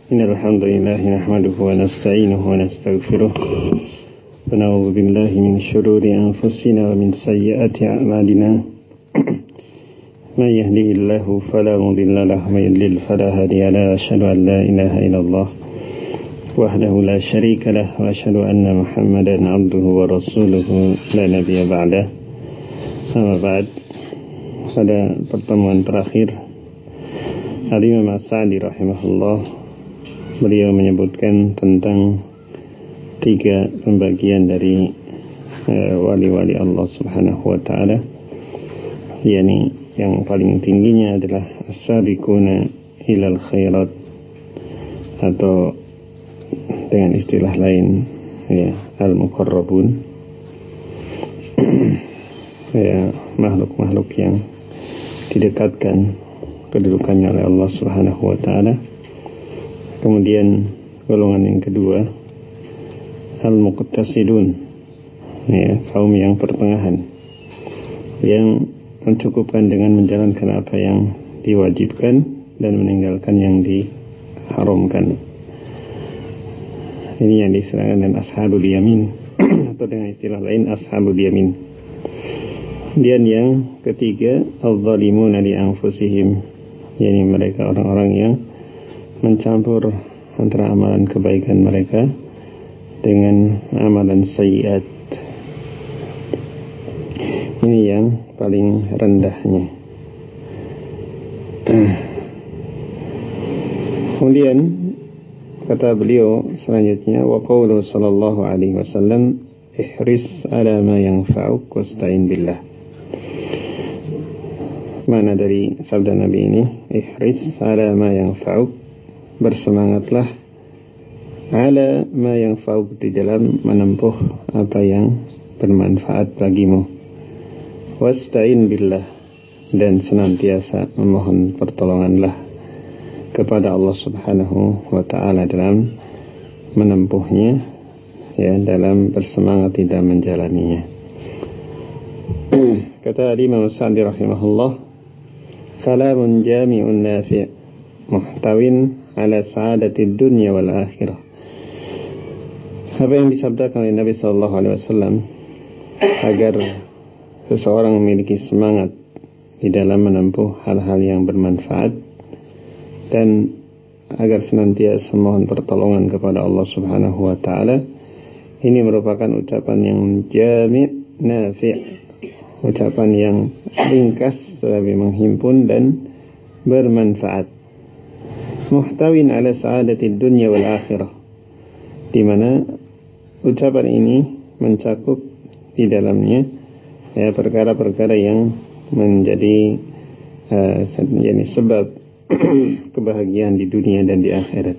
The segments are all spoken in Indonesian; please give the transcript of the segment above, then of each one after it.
إن الحمد لله نحمده ونستعينه ونستغفره ونعوذ بالله من شرور أنفسنا ومن سيئات أعمالنا من يهده الله فلا مضل له ومن يضلل فلا هادي له أشهد أن لا إله إلا الله وحده لا شريك له وأشهد أن محمدا عبده ورسوله لا نبي بعده. Amma ba'd. Pada pertemuan terakhir Al-Imam As-Sa'di rahimahullah, beliau menyebutkan tentang 3 pembagian dari wali-wali Allah subhanahu wa ta'ala, yakni yang paling tingginya adalah as-sabiquna ilal khairat, atau dengan istilah lain ya al-muqarrabun, ya makhluk-makhluk yang didekatkan kedudukannya oleh Allah subhanahu wa ta'ala. Kemudian golongan yang kedua al-muqtasidun, ya kaum yang pertengahan, yang mencukupkan dengan menjalankan apa yang diwajibkan dan meninggalkan yang diharamkan. Ini yang disebutkan dengan ashabul yamin atau dengan istilah lain ashabul yamin. Kemudian yang ketiga al-zalimuna li anfusihim, yakni mereka orang-orang yang mencampur antara amalan kebaikan mereka dengan amalan sayyiat. Ini yang paling rendahnya. Kemudian kata beliau selanjutnya, wa qawlu sallallahu alaihi wasallam, ihris ala ma yanfa'uk wasta'in billah. Mana dari sabda Nabi ini, ihris ala ma yanfa'uk, bersemangatlah, ala ma yanfa'uk, di dalam menempuh apa yang bermanfaat bagimu, wasta'in billah, dan senantiasa memohon pertolonganlah kepada Allah subhanahu wa ta'ala dalam menempuhnya, ya, dalam bersemangat di dalam menjalaninya. Kata Imam As-Sa'di rahimahullah, kalamun jami'un nafi' muhtawin ala sa'adatid dunya wal akhirah. Apa yang disabdakan oleh Nabi sallallahu alaihi wasallam agar seseorang memiliki semangat di dalam menempuh hal-hal yang bermanfaat dan agar senantiasa mohon pertolongan kepada Allah subhanahu wa ta'ala, ini merupakan ucapan yang jami' nafi', ucapan yang ringkas tetapi menghimpun dan bermanfaat. Muhtawin ala sa'adatid dunya wal akhirah, di mana ucapan ini mencakup di dalamnya ya perkara-perkara yang menjadi sebab kebahagiaan di dunia dan di akhirat.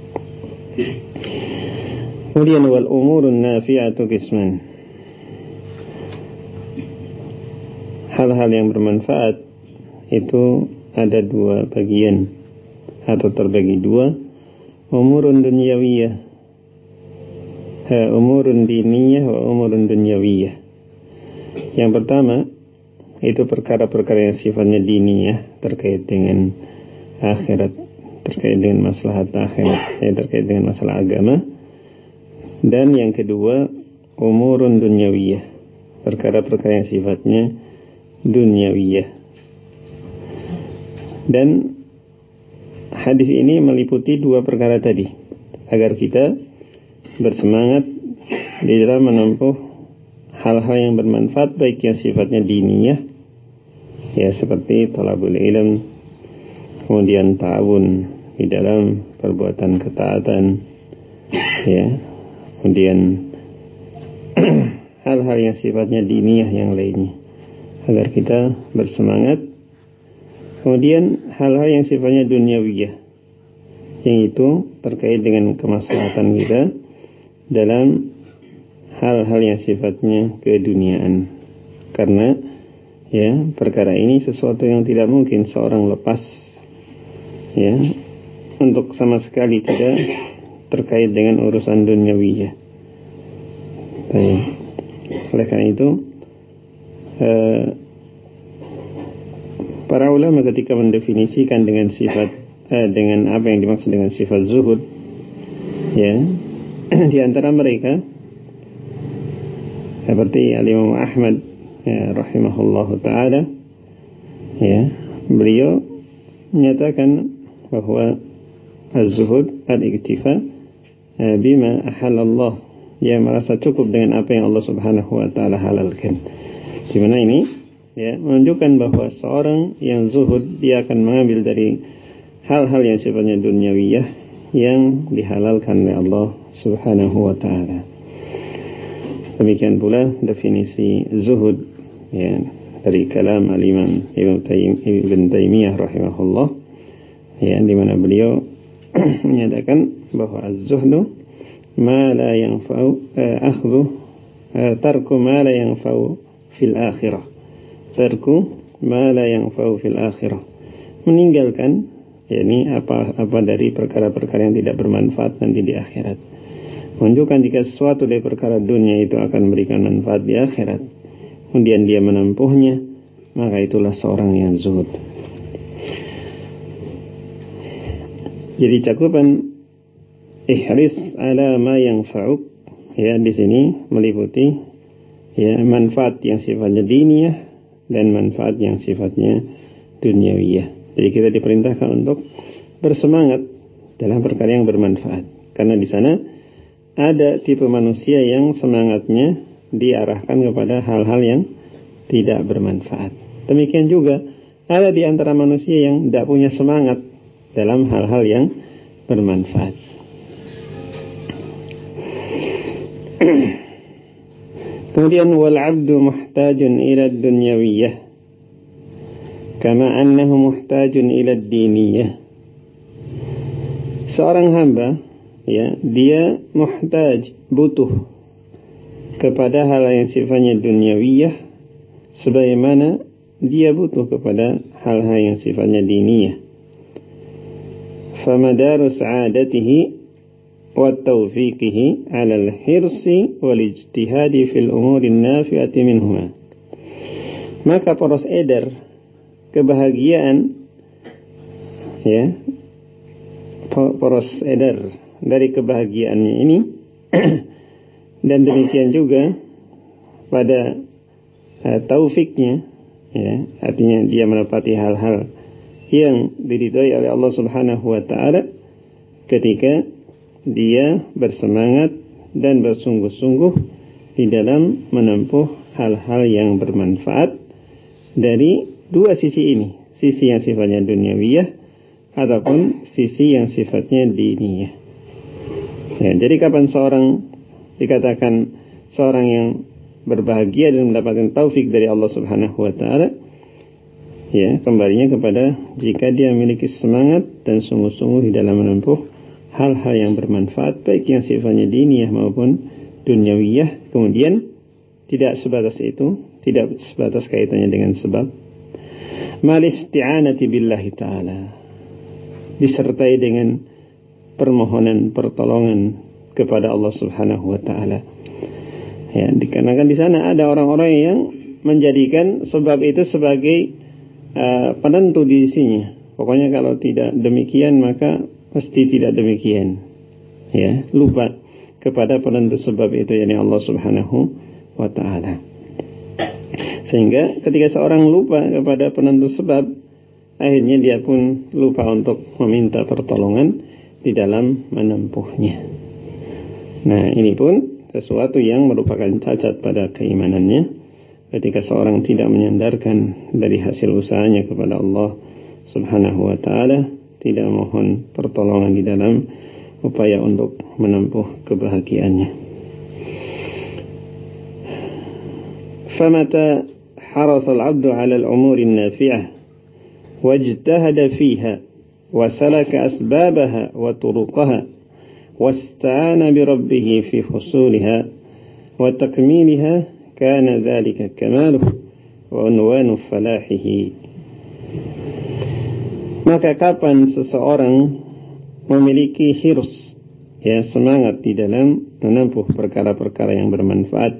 Kemudian wal umurun nafi'atu qisman, hal-hal yang bermanfaat itu ada 2 bagian atau terbagi 2. Umurun dunyawiyah, umurun diniyah wa umurun dunyawiyah. Yang pertama itu perkara-perkara yang sifatnya diniyah, terkait dengan akhirat, terkait dengan maslahat akhirat, terkait dengan masalah agama. Dan yang kedua umurun dunyawiyah, perkara-perkara yang sifatnya dunyawiyah. Dan hadis ini meliputi 2 perkara tadi, agar kita bersemangat di dalam menempuh hal-hal yang bermanfaat, baik yang sifatnya diniyah, ya seperti talabul ilm, kemudian ta'awun di dalam perbuatan ketaatan, ya, kemudian hal-hal yang sifatnya diniyah yang lainnya, agar kita bersemangat. Kemudian hal-hal yang sifatnya dunyawiyah, yang itu terkait dengan kemaslahatan kita dalam hal-hal yang sifatnya keduniaan. Karena ya perkara ini sesuatu yang tidak mungkin seorang lepas, ya, untuk sama sekali tidak terkait dengan urusan dunyawiyah. Baik. Oleh karena itu para ulama ketika mendefinisikan dengan sifat dengan apa yang dimaksud dengan sifat zuhud, ya, di antara mereka seperti Al-Imam Ahmad, ya, rahimahullahu taala, ya, beliau menyatakan bahwa az-zuhud al-iktifa bima ahallallah, dia merasa cukup dengan apa yang Allah Subhanahu wa taala halalkan. Di mana ini, ya, menunjukkan bahwa seorang yang zuhud dia akan mengambil dari hal-hal yang sifatnya duniawiyah yang dihalalkan oleh Allah Subhanahu wa taala. Demikian pula definisi zuhud, ya, dari kalam al-Imam Ibn Taimiyah rahimahullah, ya, di mana beliau menyatakan bahwa az-zuhdu ma la yanfa'u tarku ma la yanfa'u fil akhirah. Tarku ma la yanfa'u fil akhirah. Meninggalkan, yakni apa dari perkara-perkara yang tidak bermanfaat nanti di akhirat. Menunjukkan jika sesuatu dari perkara dunia itu akan memberikan manfaat di akhirat, kemudian dia menempuhnya, maka itulah seorang yang zuhud. Jadi cakupan ihris ala ma yanfa'uk, ya, di sini meliputi, ya, manfaat yang sifatnya diniyah dan manfaat yang sifatnya duniawiyah. Jadi kita diperintahkan untuk bersemangat dalam perkara yang bermanfaat, karena di sana ada tipe manusia yang semangatnya diarahkan kepada hal-hal yang tidak bermanfaat. Demikian juga ada di antara manusia yang tidak punya semangat dalam hal-hal yang bermanfaat. Kemudian wal 'abdu muhtajun ila ad-dunyawiyah kama annahu muhtajun ila ad-diniyah. Seorang hamba, ya, dia muhtaj, butuh kepada hal yang sifatnya dunyawiyah sebagaimana dia butuh kepada hal-hal yang sifatnya diniyah. Famadaru sa'adatihi wa tawfiqihi 'ala al-hirsi wal ijtihadi fil umuri an-nafi'ati minhuma. Maka poros edar kebahagiaan, ya, poros edar dari kebahagiaannya ini dan demikian juga pada taufiknya, ya, artinya dia mendapati hal-hal yang diridhai oleh Allah Subhanahu wa taala ketika dia bersemangat dan bersungguh-sungguh di dalam menempuh hal-hal yang bermanfaat dari dua sisi ini, sisi yang sifatnya duniawiyah ataupun sisi yang sifatnya diniyah. Ya, jadi kapan seorang dikatakan seorang yang berbahagia dan mendapatkan taufik dari Allah Subhanahu wa taala, ya, kembalinya kepada jika dia memiliki semangat dan sungguh-sungguh di dalam menempuh hal-hal yang bermanfaat, baik yang sifatnya diniyah maupun dunyawiyah. Kemudian tidak sebatas itu, tidak sebatas kaitannya dengan sebab, mal isti'anati billahi ta'ala, disertai dengan permohonan pertolongan kepada Allah Subhanahu wa taala. Ya, dikarenakan di sana ada orang-orang yang menjadikan sebab itu sebagai penentu di sisinya. Pokoknya kalau tidak demikian maka pasti tidak demikian. Ya, lupa kepada penentu sebab itu, yakni Allah Subhanahu wa taala. Sehingga ketika seorang lupa kepada penentu sebab, akhirnya dia pun lupa untuk meminta pertolongan di dalam menempuhnya. Nah, ini pun sesuatu yang merupakan cacat pada keimanannya ketika seorang tidak menyandarkan dari hasil usahanya kepada Allah Subhanahu wa taala, tidak mohon pertolongan di dalam upaya untuk menempuh kebahagiaannya. Famata harasa al-'abdu 'ala al-umuri an-nafi'ah wajtahada fiha wa salaka asbabaha wa turuqaha wasta'ana bi rabbih fi husuliha wa takmiliha kana dhalika kamaluhu wa unwanu falahihi. Maka kapan seseorang memiliki hirs, ya, semangat di dalam menempuh perkara-perkara yang bermanfaat,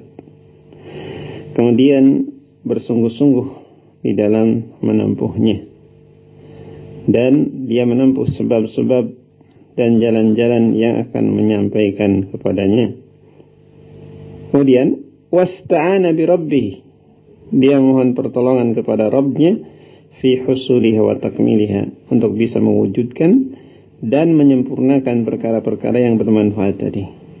kemudian bersungguh-sungguh di dalam menempuhnya, dan dia menempuh sebab-sebab dan jalan-jalan yang akan menyampaikan kepadanya. Kemudian wasta'ana bi rabbih, dia mohon pertolongan kepada Rabbnya fi husuliha wa takmiliha, untuk bisa mewujudkan dan menyempurnakan perkara-perkara yang bermanfaat tadi.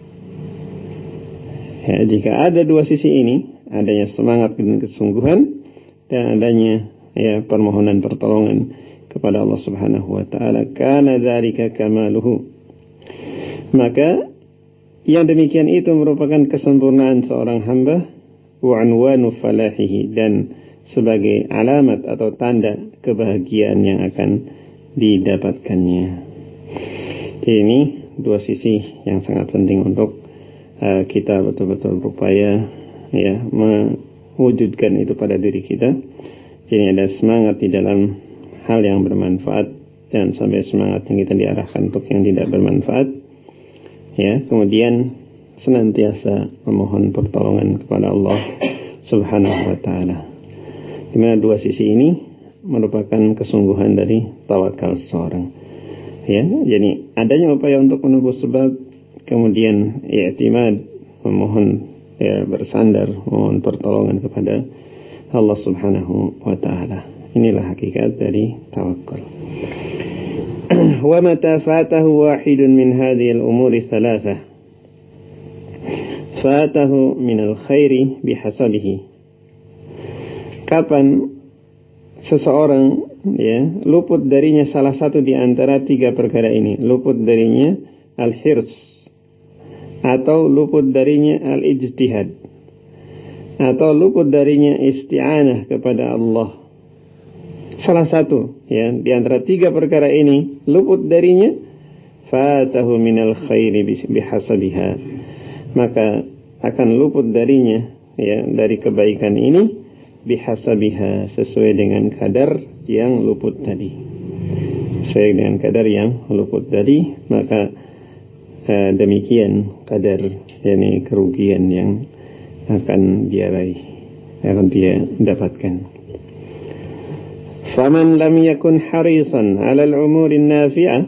Ya, jika ada dua sisi ini, adanya semangat dan kesungguhan dan adanya permohonan pertolongan kepada Allah Subhanahu wa taala, kana dzalika kamaluhu, maka yang demikian itu merupakan kesempurnaan seorang hamba, wa unwanu falahihi, dan sebagai alamat atau tanda kebahagiaan yang akan didapatkannya. Jadi ini dua sisi yang sangat penting untuk kita betul-betul berupaya mewujudkan itu pada diri kita. Jadi ada semangat di dalam hal yang bermanfaat, dan sampai semangat yang kita diarahkan untuk yang tidak bermanfaat. Ya, kemudian senantiasa memohon pertolongan kepada Allah Subhanahu wa taala. Di mana dua sisi ini merupakan kesungguhan dari tawakal seseorang. Ya, jadi adanya upaya untuk menempuh sebab, kemudian i'timad, memohon bersandar, memohon pertolongan kepada Allah Subhanahu wa taala. Inilah hakikat dari tawakal. Wa mata fatahu wahidun min hadhihi al-umuri thalathah, fatahu min al-khairi bihasabihi. Kapan seseorang luput darinya salah satu di antara tiga perkara ini, luput darinya al-hirs, atau luput darinya al-ijtihad, atau luput darinya isti'anah kepada Allah, salah satu di antara tiga perkara ini luput darinya, fatahu minal khairi bihasabiha, maka akan luput darinya dari kebaikan ini, bihasabiha, sesuai dengan kadar yang luput tadi. Sesuai dengan kadar yang luput tadi, maka demikian kadar kerugian yang akan dia raih, akan dia dapatkan. Faman lam yakun harisan 'ala al-umuri an-nafi'ah,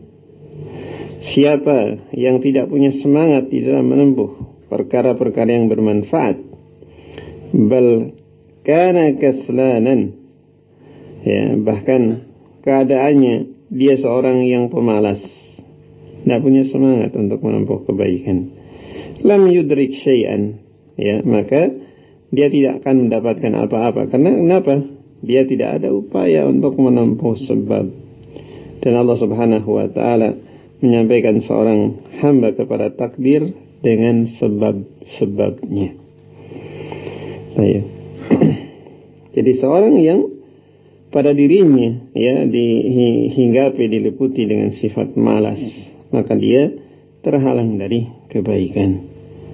siapa yang tidak punya semangat di dalam menempuh perkara-perkara yang bermanfaat, bal kana kaslanan, bahkan keadaannya dia seorang yang pemalas, tidak punya semangat untuk menempuh kebaikan, lam yudrik syai'an, maka dia tidak akan mendapatkan apa-apa. Karena kenapa? Dia tidak ada upaya untuk menempuh sebab. Dan Allah Subhanahu wa taala menyampaikan seorang hamba kepada takdir dengan sebab-sebabnya. Baik. Jadi seorang yang pada dirinya dihinggapi, diliputi dengan sifat malas, maka dia terhalang dari kebaikan.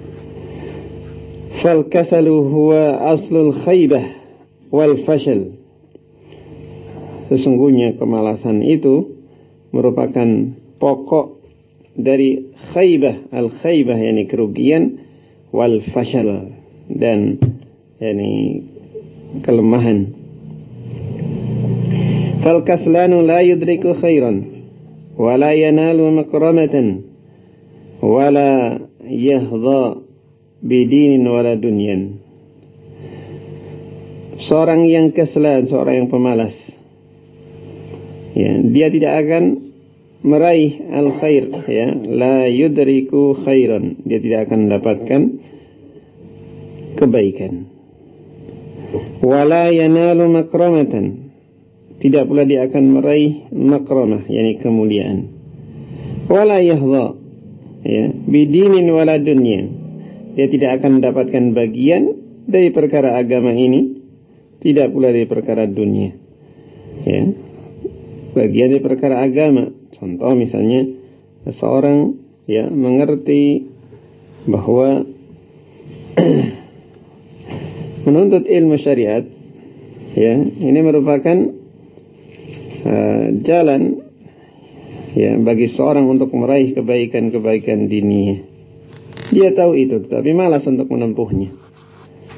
Fal kasalu huwa aslul khaybah wal fashal. Sesungguhnya kemalasan itu merupakan pokok dari khaybah, al-khaybah kerugian, wal fashal, dan kelemahan. Fal kaslanu la yudriku khairan wa la yanalu makramatan wa la yahdha bidinin wa la dunyan. Seorang yang keslan, seorang yang pemalas, dia tidak akan meraih al-khair, la yudriku khairan, dia tidak akan mendapatkan kebaikan. Wala yanalu makramatan, tidak pula dia akan meraih makramah, kemuliaan. Wala yahdha bidinin wala dunya, dia tidak akan mendapatkan bagian dari perkara agama ini, tidak pula dari perkara dunia. Bagian dari perkara agama, contoh misalnya seseorang mengerti bahwa menuntut ilmu syariat ini merupakan jalan bagi seorang untuk meraih kebaikan-kebaikan diniyah. Dia tahu itu, tapi malas untuk menempuhnya.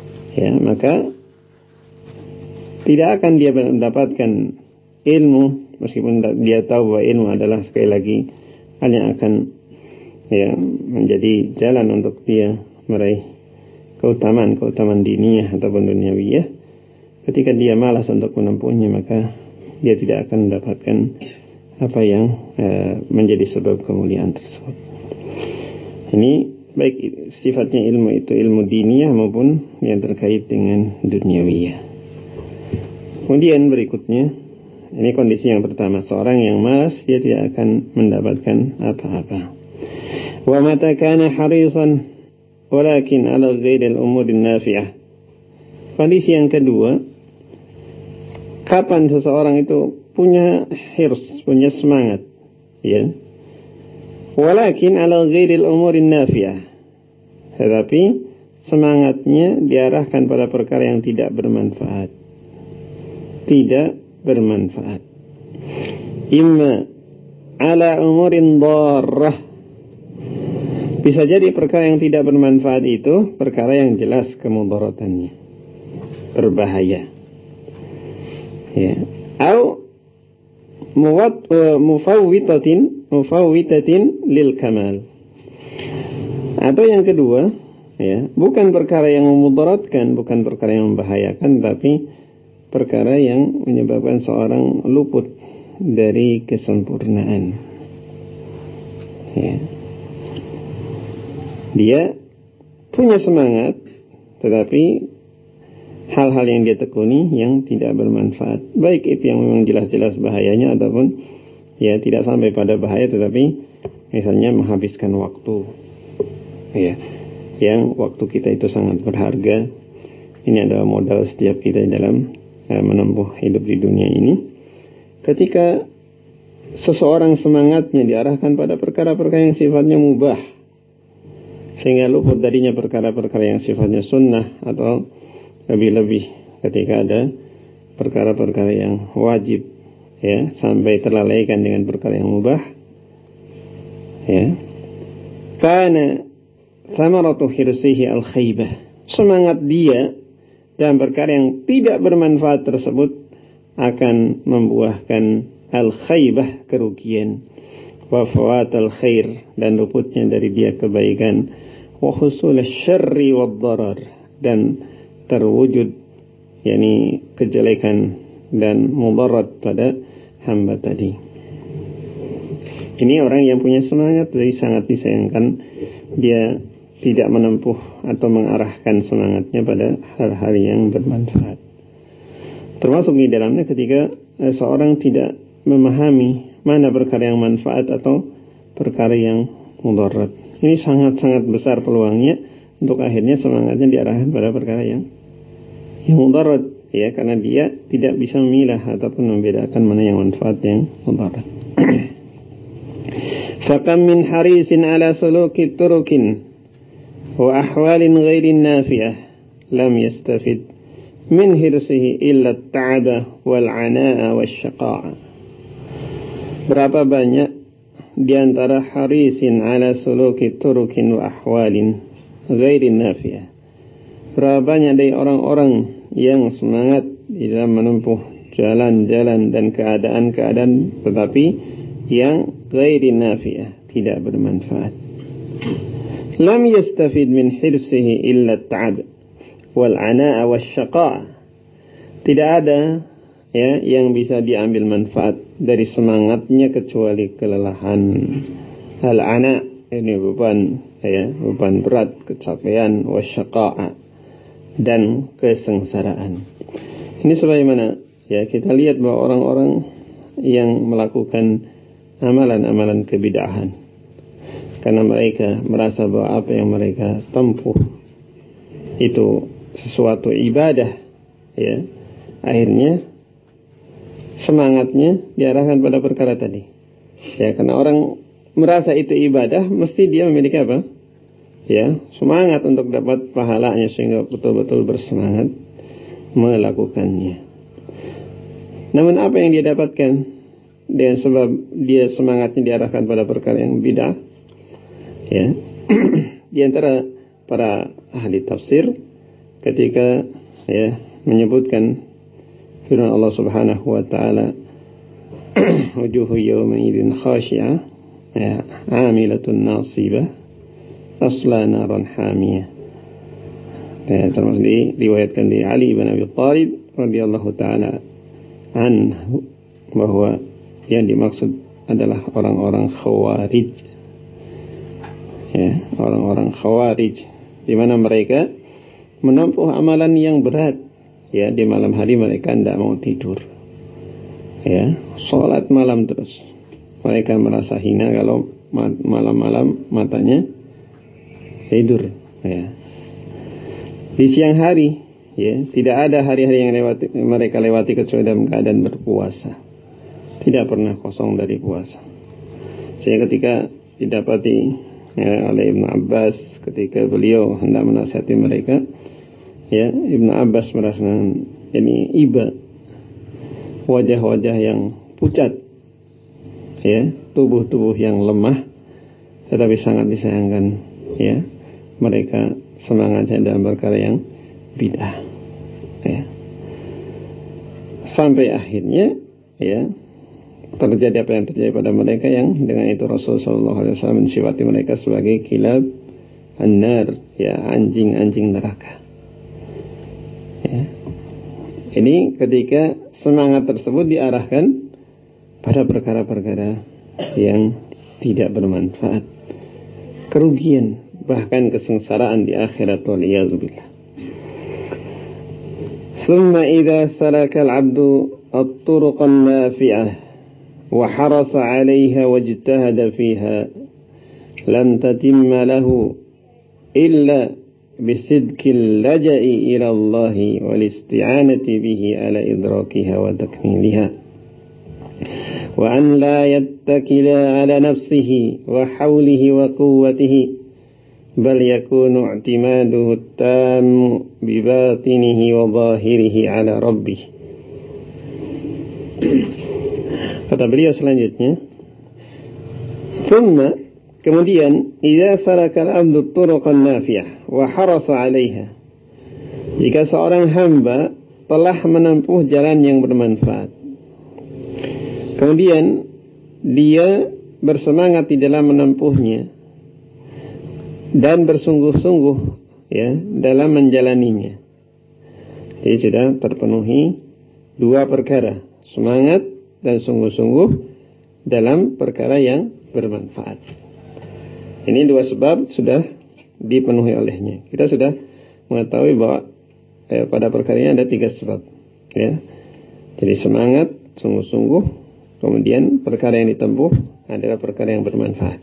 Maka tidak akan dia mendapatkan ilmu meskipun dia tahu bahwa ilmu adalah sekali lagi hal yang akan menjadi jalan untuk dia meraih keutamaan diniyah ataupun duniawiyah. Ketika dia malas untuk menempuhnya, maka dia tidak akan mendapatkan apa yang menjadi sebab kemuliaan tersebut. Ini baik sifatnya ilmu itu ilmu diniyah maupun yang terkait dengan duniawiyah. Kemudian berikutnya, ini kondisi yang pertama, seorang yang malas dia tidak akan mendapatkan apa-apa. Wa mata kana harisan walakin ala ghairil umurin nafi'ah. Kondisi yang kedua, kapan seseorang itu punya hirs, punya semangat, ya. Walakin ala ghairil umurin nafi'ah. Tetapi semangatnya diarahkan pada perkara yang tidak bermanfaat. Tidak bermanfaat. Imma ala umurin dharrah. Bisa jadi perkara yang tidak bermanfaat itu perkara yang jelas kemudaratannya, berbahaya. Ya. Au mufawwitatin lil kamal. Atau yang kedua, ya, bukan perkara yang memudaratkan, bukan perkara yang membahayakan, tapi perkara yang menyebabkan seorang luput dari kesempurnaan. Ya. Dia punya semangat, tetapi hal-hal yang dia tekuni yang tidak bermanfaat. Baik itu yang memang jelas-jelas bahayanya, ataupun ya tidak sampai pada bahaya, tetapi misalnya menghabiskan waktu. Ya, yang waktu kita itu sangat berharga. Ini adalah modal setiap kita dalam menempuh hidup di dunia ini. Ketika seseorang semangatnya diarahkan pada perkara-perkara yang sifatnya mubah, sehingga luput darinya perkara-perkara yang sifatnya sunnah, atau lebih-lebih ketika ada perkara-perkara yang wajib, ya, sampai terlalaikan dengan perkara yang mubah, ya, karena samaratu hirsihi al-khaybah, semangat dia dan perkara yang tidak bermanfaat tersebut akan membuahkan al-khaybah, kerugian, wa fawat al-khair, dan luputnya dari dia kebaikan, wa husul syarri wad darar, dan terwujud yakni kejelekan dan mudarat pada hamba tadi. Ini orang yang punya semangat, jadi sangat disayangkan dia tidak menempuh atau mengarahkan semangatnya pada hal-hal yang bermanfaat. Termasuk di dalamnya ketika seorang tidak memahami mana perkara yang manfaat atau perkara yang mudarat. Ini sangat-sangat besar peluangnya untuk akhirnya semangatnya diarahkan pada perkara yang mudarat, ya, karena dia tidak bisa memilah ataupun membedakan mana yang manfaat, yang mudarat. Fakam min harisin ala suluki turukin wa ahwalin ghairin nafi'ah lam yastafid min hirsihi illa at-ta'aba wal 'anaa wasyaqa'a. Berapa banyak di antara harisin ala suluki turukin wa ahwalin ghairin nafi'ah, berapa banyak dari orang-orang yang semangat di dalam menempuh jalan-jalan dan keadaan-keadaan tetapi yang ghairin nafi'ah, tidak bermanfaat. Lam yastafid min hirsihi illa at-ta'ab wal 'anaa wasyaqa'. Tidak ada, ya, yang bisa diambil manfaat dari semangatnya kecuali kelelahan. Al-'ana, ini beban, ya, beban berat, kecapean, wasyaqa', dan kesengsaraan. Ini sebagaimana, ya, kita lihat bahwa orang-orang yang melakukan amalan-amalan kebid'ahan, karena mereka merasa bahwa apa yang mereka tempuh itu sesuatu ibadah, ya, akhirnya semangatnya diarahkan pada perkara tadi, ya, karena orang merasa itu ibadah, mesti dia memiliki apa, ya, semangat untuk dapat pahalanya, sehingga betul-betul bersemangat melakukannya. Namun apa yang dia dapatkan dengan sebab dia semangatnya diarahkan pada perkara yang bid'ah, ya. Di antara para ahli tafsir ketika, ya, menyebutkan firman Allah Subhanahu wa taala wujuhu yawmaidin khashi'ah, ya, 'amilatun nasibah, tasla naran hamiyah. Ya, termasuk diriwayatkan di Ali bin Abi Thalib radhiyallahu taala anhu bahwa yang dimaksud adalah orang-orang khawarij. Ya, orang-orang khawarij di mana mereka menempuh amalan yang berat. Ya, di malam hari mereka tidak mau tidur. Ya, sholat malam terus. Mereka merasa hina kalau malam-malam matanya tidur. Ya. Di siang hari, ya, tidak ada hari-hari yang mereka lewati kecuali dalam keadaan berpuasa. Tidak pernah kosong dari puasa. Sehingga ketika didapati oleh Ibnu Abbas ketika beliau hendak menasihati mereka, ya, Ibnu Abbas merasakan ini iba, wajah-wajah yang pucat, ya, tubuh-tubuh yang lemah, tetapi sangat disayangkan, ya, mereka semangatnya dalam perkara yang bid'ah, ya. Sampai akhirnya, ya, terjadi apa yang terjadi pada mereka, yang dengan itu Rasulullah SAW mensifati mereka sebagai kilab an-nar, ya, anjing-anjing neraka. Ya. Ini ketika semangat tersebut diarahkan pada perkara-perkara yang tidak bermanfaat, kerugian, bahkan kesengsaraan di akhirat, waliyadzubillah. Thumma idza salaka al-'abdu at-turuq an-nafi'ah وحرص عليها واجتهد فيها لم تتم له إلا بصدق اللجأ إلى الله والاستعانة به على إدراكها وتكميلها وأن لا يتكل على نفسه وحوله وقوته بل يكون اعتماده التام بباطنه وظاهره على ربه. Kata beliau selanjutnya, thumma, kemudian, idza salaka al-'abdu turuqan nafi'ah wa harasa 'alaiha, jika seorang hamba telah menempuh jalan yang bermanfaat, kemudian dia bersemangat di dalam menempuhnya dan bersungguh-sungguh, ya, dalam menjalaninya, jadi sudah terpenuhi dua perkara, semangat dan sungguh-sungguh dalam perkara yang bermanfaat. Ini dua sebab sudah dipenuhi olehnya. Kita sudah mengetahui bahwa pada perkara ini ada tiga sebab, ya. Jadi semangat, sungguh-sungguh, kemudian perkara yang ditempuh adalah perkara yang bermanfaat.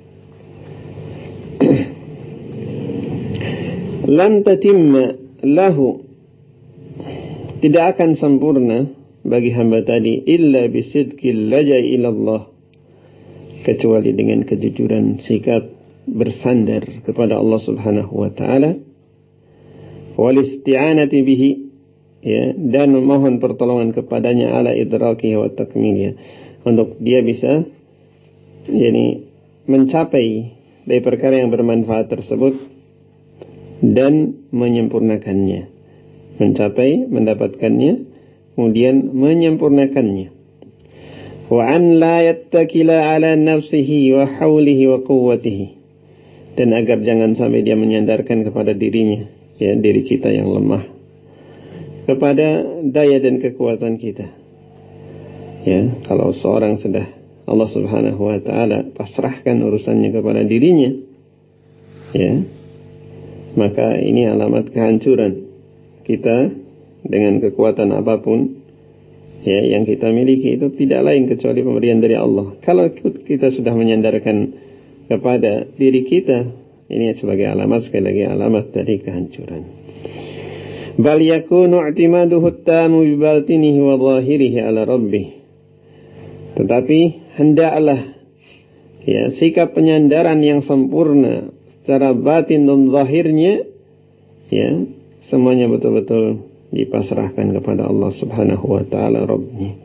Lam tatimma lahu, tidak akan sempurna bagi hamba tadi illa bisidqil lajai ilallah, kecuali dengan kejujuran sikap bersandar kepada Allah Subhanahu wa taala, wal isti'anati bihi, ya, dan memohon pertolongan kepadanya ala idrakihi wa takmilihi, untuk dia bisa, yakni, mencapai dari perkara yang bermanfaat tersebut dan menyempurnakannya, mencapai, mendapatkannya, kemudian menyempurnakannya. Wa an la yattakila ala nafsihi wa hawlihi wa quwwatihi, dan agar jangan sampai dia menyandarkan kepada dirinya, ya, diri kita yang lemah, kepada daya dan kekuatan kita. Ya, kalau seorang sudah Allah Subhanahu wa taala pasrahkan urusannya kepada dirinya, ya, maka ini alamat kehancuran kita. Dengan kekuatan apapun, ya, yang kita miliki itu tidak lain kecuali pemberian dari Allah. Kalau kita sudah menyandarkan kepada diri kita, ini sebagai alamat, sekali lagi alamat dari kehancuran. Bal yakunu i'timaduhu at-tamu bi batinihi wa zahirihi ala rabbih, tetapi hendaklah, ya, sikap penyandaran yang sempurna secara batin dan zahirnya, ya, semuanya betul-betul dipasrahkan kepada Allah Subhanahu wa taala, Rabbnya.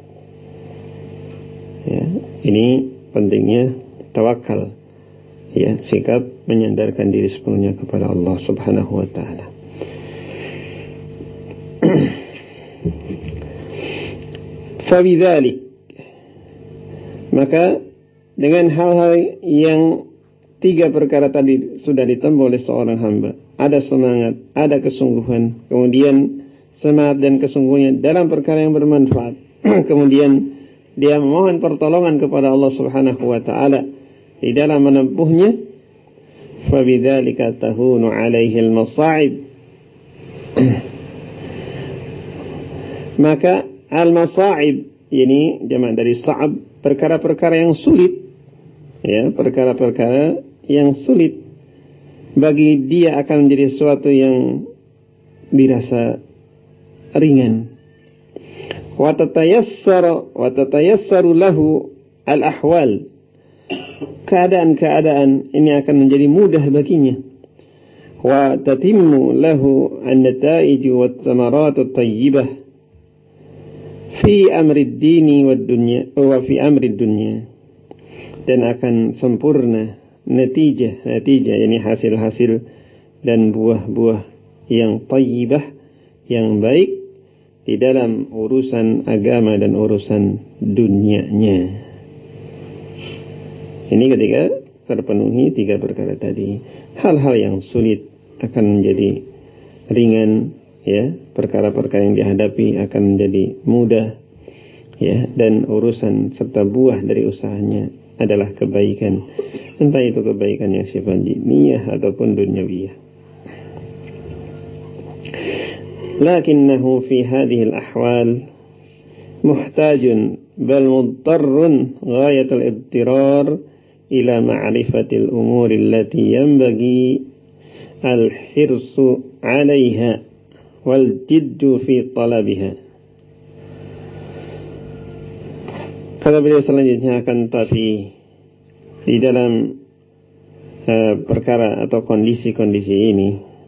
Ya, ini pentingnya tawakal, ya, sikap menyandarkan diri sepenuhnya kepada Allah Subhanahu wa taala. Fabidzalik, Maka dengan hal-hal yang 3 perkara tadi sudah ditempuh oleh seorang hamba, ada semangat, ada kesungguhan, kemudian semangat dan kesungguhannya dalam perkara yang bermanfaat, kemudian dia memohon pertolongan kepada Allah Subhanahu wa taala di dalam menempuhnya, fabidzalika tahunu alaihi al-masa'ib. Maka al-masa'ib ini jamak dari sa'ab, perkara-perkara yang sulit, ya, perkara-perkara yang sulit bagi dia akan menjadi sesuatu yang dirasa ringan. Wa tatayassaru lahu al-ahwal, keadaan-keadaan ini akan menjadi mudah baginya. Wa tatimmu lahu an-nata'ij wat thamarat at-tayyibah fi amri ad-dini wad dunya wa fi amri ad-dunya, dan akan sempurna natijah yakni hasil-hasil dan buah-buah yang tayyibah, yang baik di dalam urusan agama dan urusan dunianya. Ini ketika terpenuhi 3 perkara tadi, hal-hal yang sulit akan menjadi ringan, ya, perkara-perkara yang dihadapi akan menjadi mudah, ya, dan urusan serta buah dari usahanya adalah kebaikan, entah itu kebaikan yang sifat diniyah ataupun dunyawiyah. Lakinnahu fi hadhihi al-ahwal muhtajun bal mudtarrun ghayat al-idtirar ila ma'rifati al-umur allati yanbaghi al-hirsu 'alayha wal jiddu fi talabiha. Kata beliau selanjutnya, akan tapi di dalam perkara atau kondisi-kondisi ini,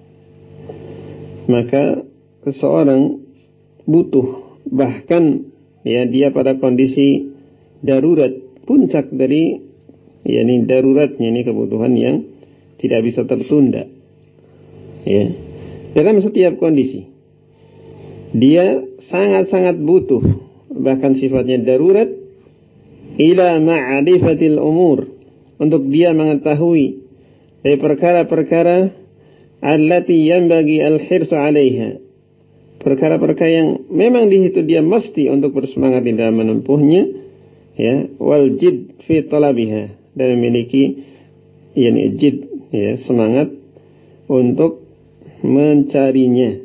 maka seseorang butuh, bahkan ya dia pada kondisi darurat, puncak dari yakni daruratnya ini kebutuhan yang tidak bisa tertunda, ya, dalam setiap kondisi dia sangat-sangat butuh, bahkan sifatnya darurat, ila ma'rifatil umur, untuk dia mengetahui dari perkara-perkara allati yanbaghi al-hirsu 'alaiha, perkara-perkara yang memang di situ dia mesti untuk bersemangat di dalam menempuhnya, ya, wal jid fi talabiha, dan memiliki yakni jid, ya, semangat untuk mencarinya,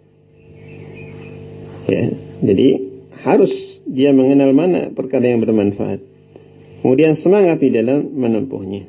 ya. Jadi harus dia mengenal mana perkara yang bermanfaat, kemudian semangat di dalam menempuhnya.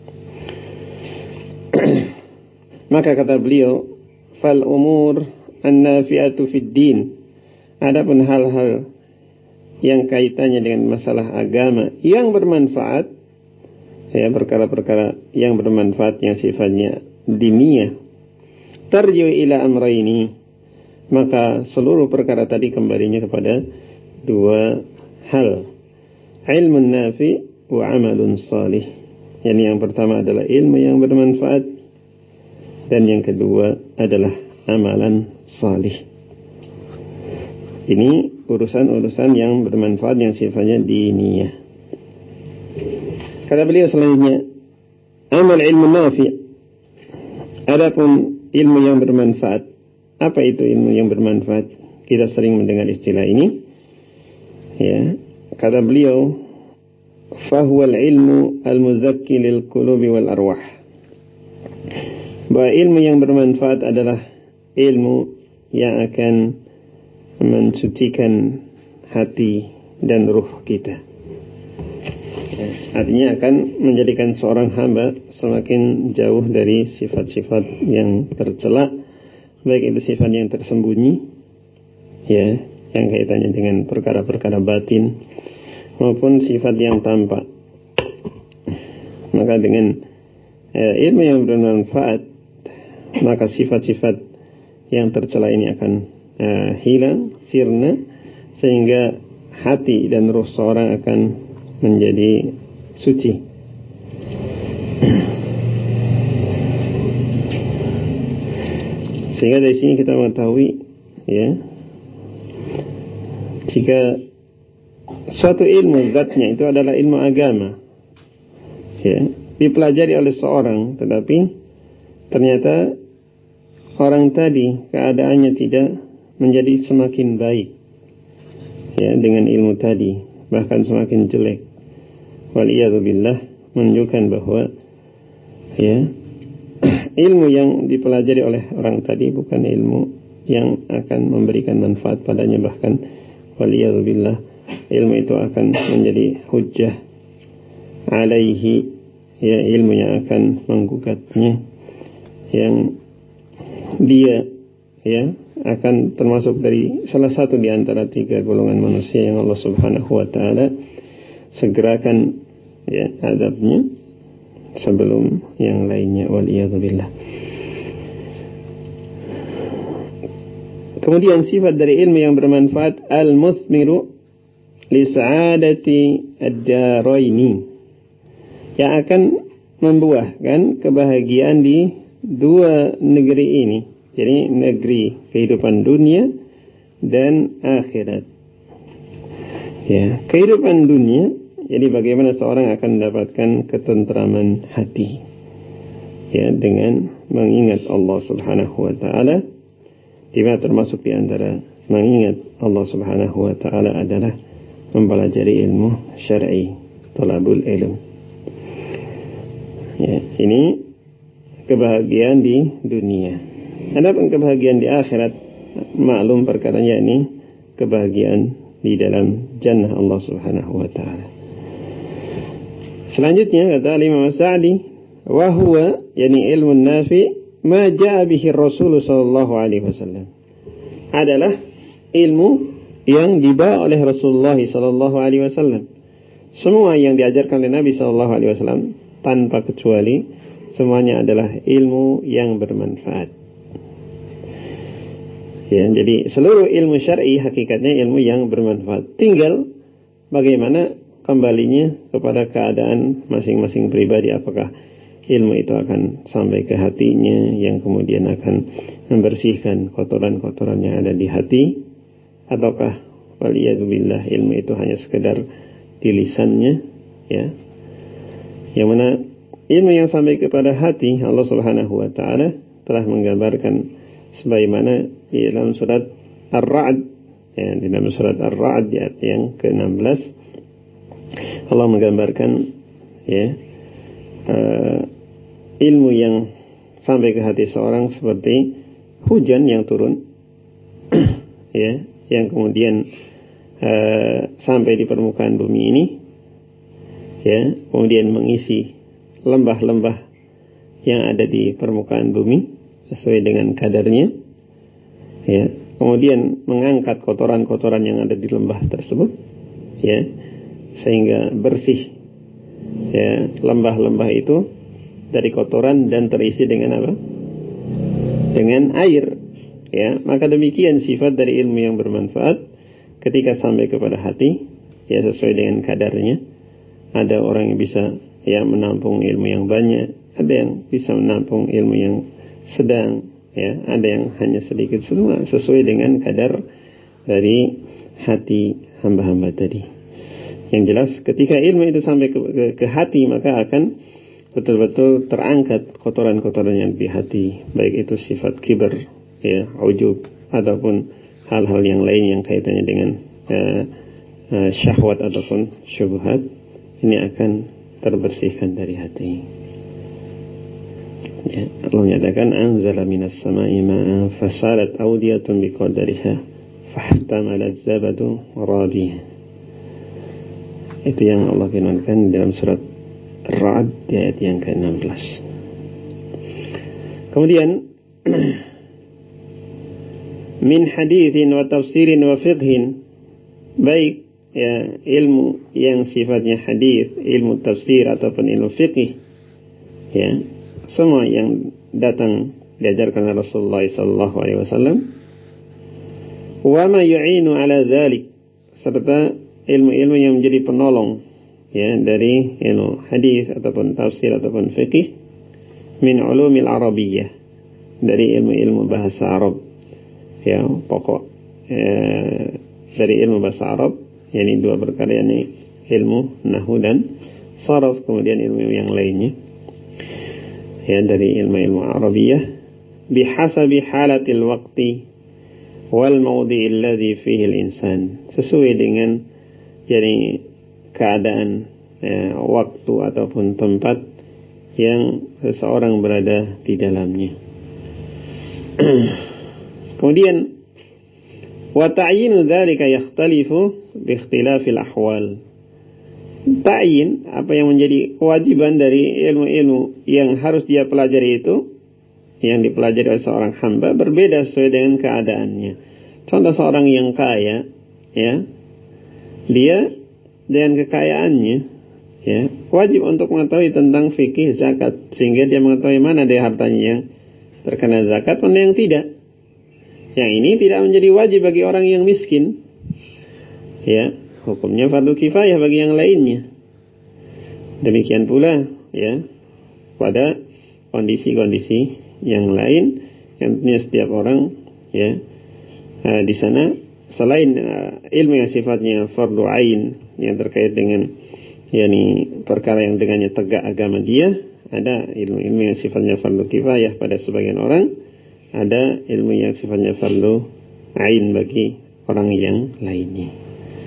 Maka kata beliau, fal umur an-nafi'atu fid din, adapun hal-hal yang kaitannya dengan masalah agama yang bermanfaat, ya, perkara-perkara yang bermanfaat yang sifatnya diniyah, tarji'u ila amrayni, maka seluruh perkara tadi kembalinya kepada 2 hal, ilmun nafi' wa amalun salih. Yang pertama adalah ilmu yang bermanfaat, dan yang kedua adalah amalan salih. Ini urusan-urusan yang bermanfaat yang sifatnya diniyah. Kata beliau selanjutnya, amal ilmu nafi', adapun ilmu yang bermanfaat. Apa itu ilmu yang bermanfaat? Kita sering mendengar istilah ini, ya. Kata beliau, fahuwal ilmu al-muzakki lil qulubi wal arwah, bahwa ilmu yang bermanfaat adalah ilmu yang akan mensucikan hati dan ruh kita, ya, artinya akan menjadikan seorang hamba semakin jauh dari sifat-sifat yang tercela, baik itu sifat yang tersembunyi, ya, yang kaitannya dengan perkara-perkara batin, maupun sifat yang tampak. Maka dengan ilmu yang bermanfaat, maka sifat-sifat yang tercela ini akan hilang, sirna, sehingga hati dan ruh seorang akan menjadi suci. Sehingga dari sini kita mengetahui, ya, jika suatu ilmu zatnya itu adalah ilmu agama, ya, dipelajari oleh seorang, tetapi ternyata orang tadi keadaannya tidak menjadi semakin baik, ya, dengan ilmu tadi, bahkan semakin jelek. Waliyadzubillah, menunjukkan bahwa, ya, ilmu yang dipelajari oleh orang tadi bukan ilmu yang akan memberikan manfaat padanya, bahkan waliyadzubillah, ilmu itu akan menjadi hujjah alaihi, ya, ilmu yang akan menggugatnya, yang dia, ya, akan termasuk dari salah satu di antara 3 golongan manusia yang Allah Subhanahu wa taala segerakan, ya, azabnya sebelum yang lainnya, waliyadzubillah. Kemudian sifat dari ilmu yang bermanfaat, al-musmiru li sa'adati ad-daraini, yang akan membuahkan kebahagiaan di 2 negeri ini, jadi negeri kehidupan dunia dan akhirat. Ya, kehidupan dunia, jadi bagaimana seorang akan mendapatkan ketentraman hati, ya, dengan mengingat Allah Subhanahu wa taala, di mana termasuk di antara mengingat Allah Subhanahu wa taala adalah mempelajari ilmu syar'i, talabul ilm. Ya, ini kebahagiaan di dunia. Adapun kebahagiaan di akhirat, maklum perkaranya, ini kebahagiaan di dalam jannah Allah Subhanahu wa taala. Selanjutnya kata Imam Sa'di, wa huwa, yani ilmu nafi ma jaa bihi Rasul sallallahu alaihi wasallam, adalah ilmu yang dibawa oleh Rasulullah sallallahu alaihi wasallam. Semua yang diajarkan oleh Nabi sallallahu alaihi wasallam tanpa kecuali semuanya adalah ilmu yang bermanfaat. Ya, jadi seluruh ilmu syar'i hakikatnya ilmu yang bermanfaat. Tinggal bagaimana kembalinya kepada keadaan masing-masing pribadi, apakah ilmu itu akan sampai ke hatinya yang kemudian akan membersihkan kotoran-kotoran yang ada di hati, ataukah waliyadzubillah ilmu itu hanya sekedar di lisannya, ya. Yang mana ilmu yang sampai kepada hati, Allah Subhanahu wa taala telah menggambarkan sebagaimana di dalam surat Ar-Ra'd, ya, di dalam surat Ar-Ra'd di ayat yang ke-16 Allah menggambarkan, ya, ilmu yang sampai ke hati seorang seperti hujan yang turun, ya, yang kemudian sampai di permukaan bumi ini, ya, kemudian mengisi lembah-lembah yang ada di permukaan bumi sesuai dengan kadarnya, ya, kemudian mengangkat kotoran-kotoran yang ada di lembah tersebut, ya, sehingga bersih, ya, lembah-lembah itu dari kotoran dan terisi dengan apa? Dengan air, ya. Maka demikian sifat dari ilmu yang bermanfaat ketika sampai kepada hati, ya, sesuai dengan kadarnya. Ada orang yang bisa, ya, menampung ilmu yang banyak, ada yang bisa menampung ilmu yang sedang, ya, ada yang hanya sedikit, semua sesuai dengan kadar dari hati hamba-hamba tadi. Yang jelas ketika ilmu itu sampai ke hati, maka akan betul-betul terangkat kotoran-kotoran yang di hati, baik itu sifat kibar, ya, ujub, ataupun hal-hal yang lain yang kaitannya dengan syahwat ataupun syubhat, ini akan terbersihkan dari hati. Ya, Allah menyatakan anzala minas sama'i ma'an fasalat awdiyatun biqadariha fahtamalat zabadu radiyah. Itu yang Allah firmankan dalam surat Ar-Ra'd di ayat yang ke-16. Kemudian min hadithin wa tafsirin wa fiqhin, baik, ya, ilmu yang sifatnya hadis, ilmu tafsir ataupun ilmu fiqh, ya, semua yang datang diajarkan oleh Rasulullah sallallahu alaihi wasallam, wa ma yu'inu ala dzalik, serta ilmu-ilmu yang menjadi penolong, ya, dari ilmu hadis ataupun tafsir ataupun fiqh, min ulumil arabiyyah, dari ilmu-ilmu bahasa Arab, ya, pokok dari ilmu bahasa Arab yakni dua perkara, yakni ilmu nahwu dan saraf, kemudian ilmu yang lainnya ya dari ilmu Arabiyah, bihasabi halatil waqti wal mawdi' alladhi fihi al-insan, sesuai dengan yakni keadaan waktu ataupun tempat yang seseorang berada di dalamnya. Kemudian wa ta'yinu dzalika yakhtalifu bi ikhtilafil ahwal. Ta'yin, apa yang menjadi kewajiban dari ilmu-ilmu yang harus dia pelajari itu, yang dipelajari oleh seorang hamba, berbeda sesuai dengan keadaannya. Contoh, seorang yang kaya ya, dia dengan kekayaannya ya, wajib untuk mengetahui tentang fikih zakat, sehingga dia mengetahui mana dari hartanya yang terkena zakat, mana yang tidak. Yang ini tidak menjadi wajib bagi orang yang miskin ya, hukumnya fardu kifayah bagi yang lainnya. Demikian pula ya pada kondisi-kondisi yang lain yang tentunya setiap orang ya di sana, selain ilmu yang sifatnya fardu ain yang terkait dengan yakni perkara yang dengannya tegak agama dia, ada ilmu-ilmu yang sifatnya fardu kifayah pada sebagian orang, ada ilmu yang sifatnya fardu ain bagi orang yang lainnya.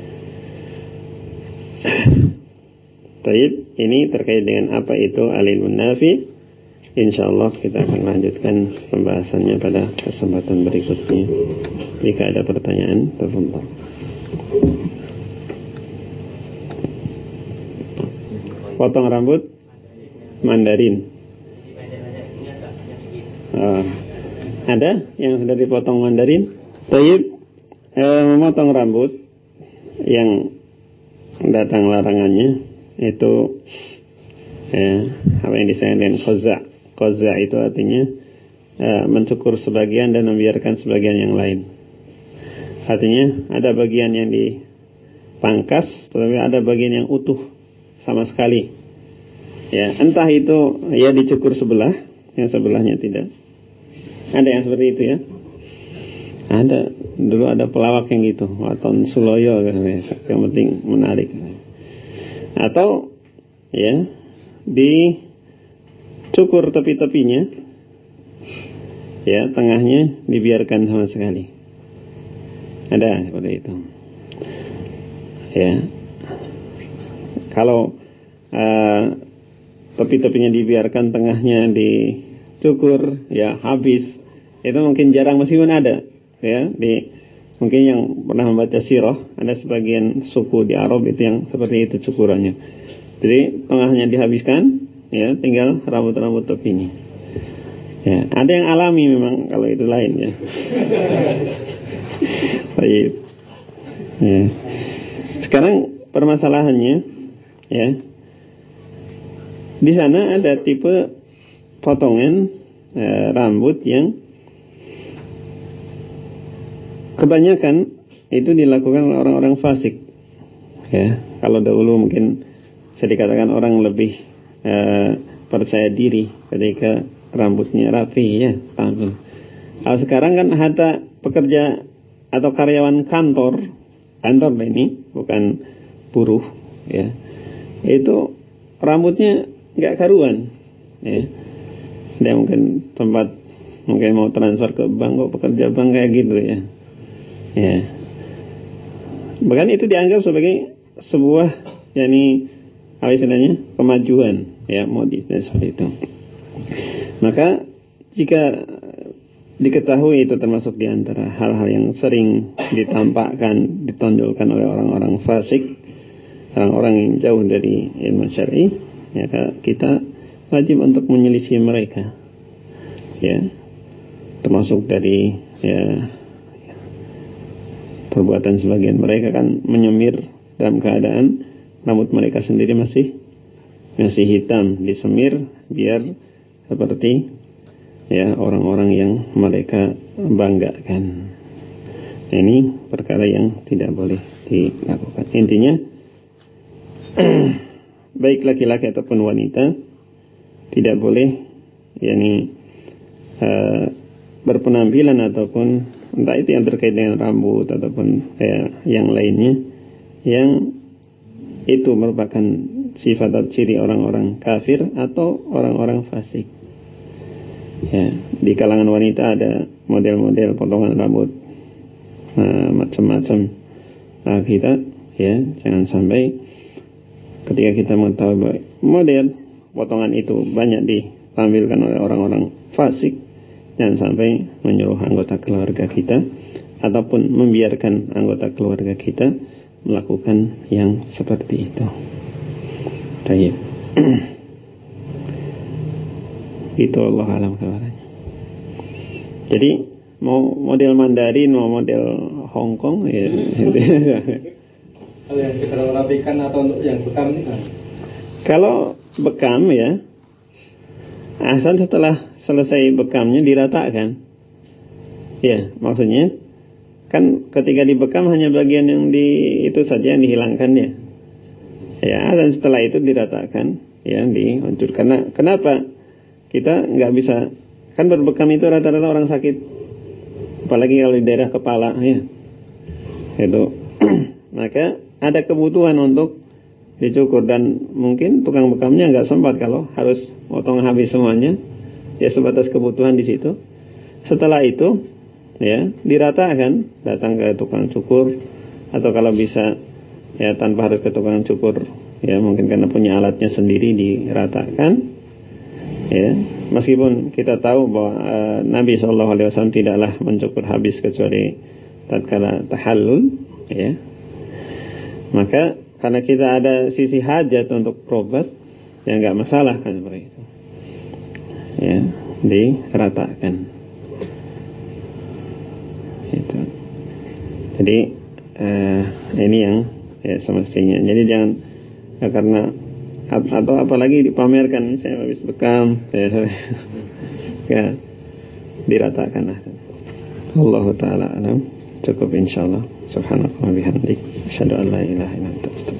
Baik, ini terkait dengan apa itu al-ilmun nafi. Insyaallah kita akan lanjutkan pembahasannya pada kesempatan berikutnya. Jika ada pertanyaan, tafadhol. Potong rambut Mandarin. Ada yang sudah dipotong Mandarin? Baik, memotong rambut yang datang larangannya itu apa yang disebut dengan qaza itu artinya mencukur sebagian dan membiarkan sebagian yang lain. Artinya ada bagian yang dipangkas, tetapi ada bagian yang utuh sama sekali. Ya, entah itu ya dicukur sebelah, yang sebelahnya tidak. Ada yang seperti itu ya. Ada, dulu ada pelawak yang gitu, Waton Suloyo yang penting menarik. Atau ya dicukur tepi-tepinya, ya tengahnya dibiarkan sama sekali. Ada seperti itu. Ya, kalau tepi-tepinya dibiarkan, tengahnya dicukur, ya habis. Itu mungkin jarang, meskipun ada. Ya, mungkin yang pernah membaca sirah, ada sebagian suku di Arab itu yang seperti itu cukurannya. Jadi tengahnya dihabiskan, ya tinggal rambut-rambut tepinya. Ya, ada yang alami memang, kalau itu lain ya. Baik. Ya. Sekarang permasalahannya, ya, di sana ada tipe potongan rambut yang kebanyakan itu dilakukan oleh orang-orang fasik. Ya, kalau dahulu mungkin bisa dikatakan orang lebih percaya diri ketika rambutnya rapi ya, tampil. Kalau sekarang kan hatta pekerja atau karyawan kantor ini bukan buruh ya, itu rambutnya nggak karuan ya. Dia mungkin tempat mungkin mau transfer ke bank, kok pekerja bank kayak gitu ya. Ya. Bahkan itu dianggap sebagai sebuah yakni apa istilahnya, kemajuan ya, modis dan seperti itu. Maka jika diketahui itu termasuk diantara hal-hal yang sering ditampakkan, ditonjolkan oleh orang-orang fasik, orang-orang yang jauh dari ilmu syar'i, maka kita wajib untuk menyelisih mereka ya, termasuk dari ya perbuatan sebagian mereka kan menyemir dalam keadaan rambut mereka sendiri masih hitam, disemir biar seperti ya orang-orang yang mereka banggakan. Nah, ini perkara yang tidak boleh dilakukan. Intinya baik laki-laki ataupun wanita tidak boleh yakni berpenampilan ataupun entah itu yang terkait dengan rambut ataupun yang lainnya yang itu merupakan sifat atau ciri orang-orang kafir atau orang-orang fasik. Ya, di kalangan wanita ada model-model potongan rambut macam-macam. Nah, kita ya jangan sampai ketika kita mengetahui bahwa model potongan itu banyak ditampilkan oleh orang-orang fasik, jangan sampai menyuruh anggota keluarga kita ataupun membiarkan anggota keluarga kita melakukan yang seperti itu. Baik. Itu Allah alam kabarnya. Jadi mau model Mandarin, mau model Hong Kong ya. Kalau yang sekedar merapikan atau untuk yang bekam ini kan? Kalau bekam ya, asal setelah selesai bekamnya diratakan. Ya, maksudnya kan ketika dibekam hanya bagian yang itu saja yang dihilangkan ya. Ya, dan setelah itu diratakan, ya, dihancurkan. Kenapa kita nggak bisa? Kan berbekam itu rata-rata orang sakit, apalagi kalau di daerah kepala, ya. Itu, maka ada kebutuhan untuk dicukur, dan mungkin tukang bekamnya nggak sempat kalau harus potong habis semuanya, ya sebatas kebutuhan di situ. Setelah itu, ya diratakan, datang ke tukang cukur, atau kalau bisa ya tanpa harus ke tukang cukur, ya mungkin karena punya alatnya sendiri diratakan. Ya, meskipun kita tahu bahwa Nabi SAW tidaklah mencukur habis kecuali tatkala tahallul, ya. Maka karena kita ada sisi hajat untuk berobat, ya nggak masalah kan seperti itu. Ya, diratakan. Itu. Jadi ini yang ya semestinya. Jadi jangan karena atau apalagi dipamerkan, saya habis bekam, ya diratakan. Allah taala alam. Cukup insyaallah. Subhanallah wa bihamdik, asyhadu an la ilaha illa anta, astaghfiruka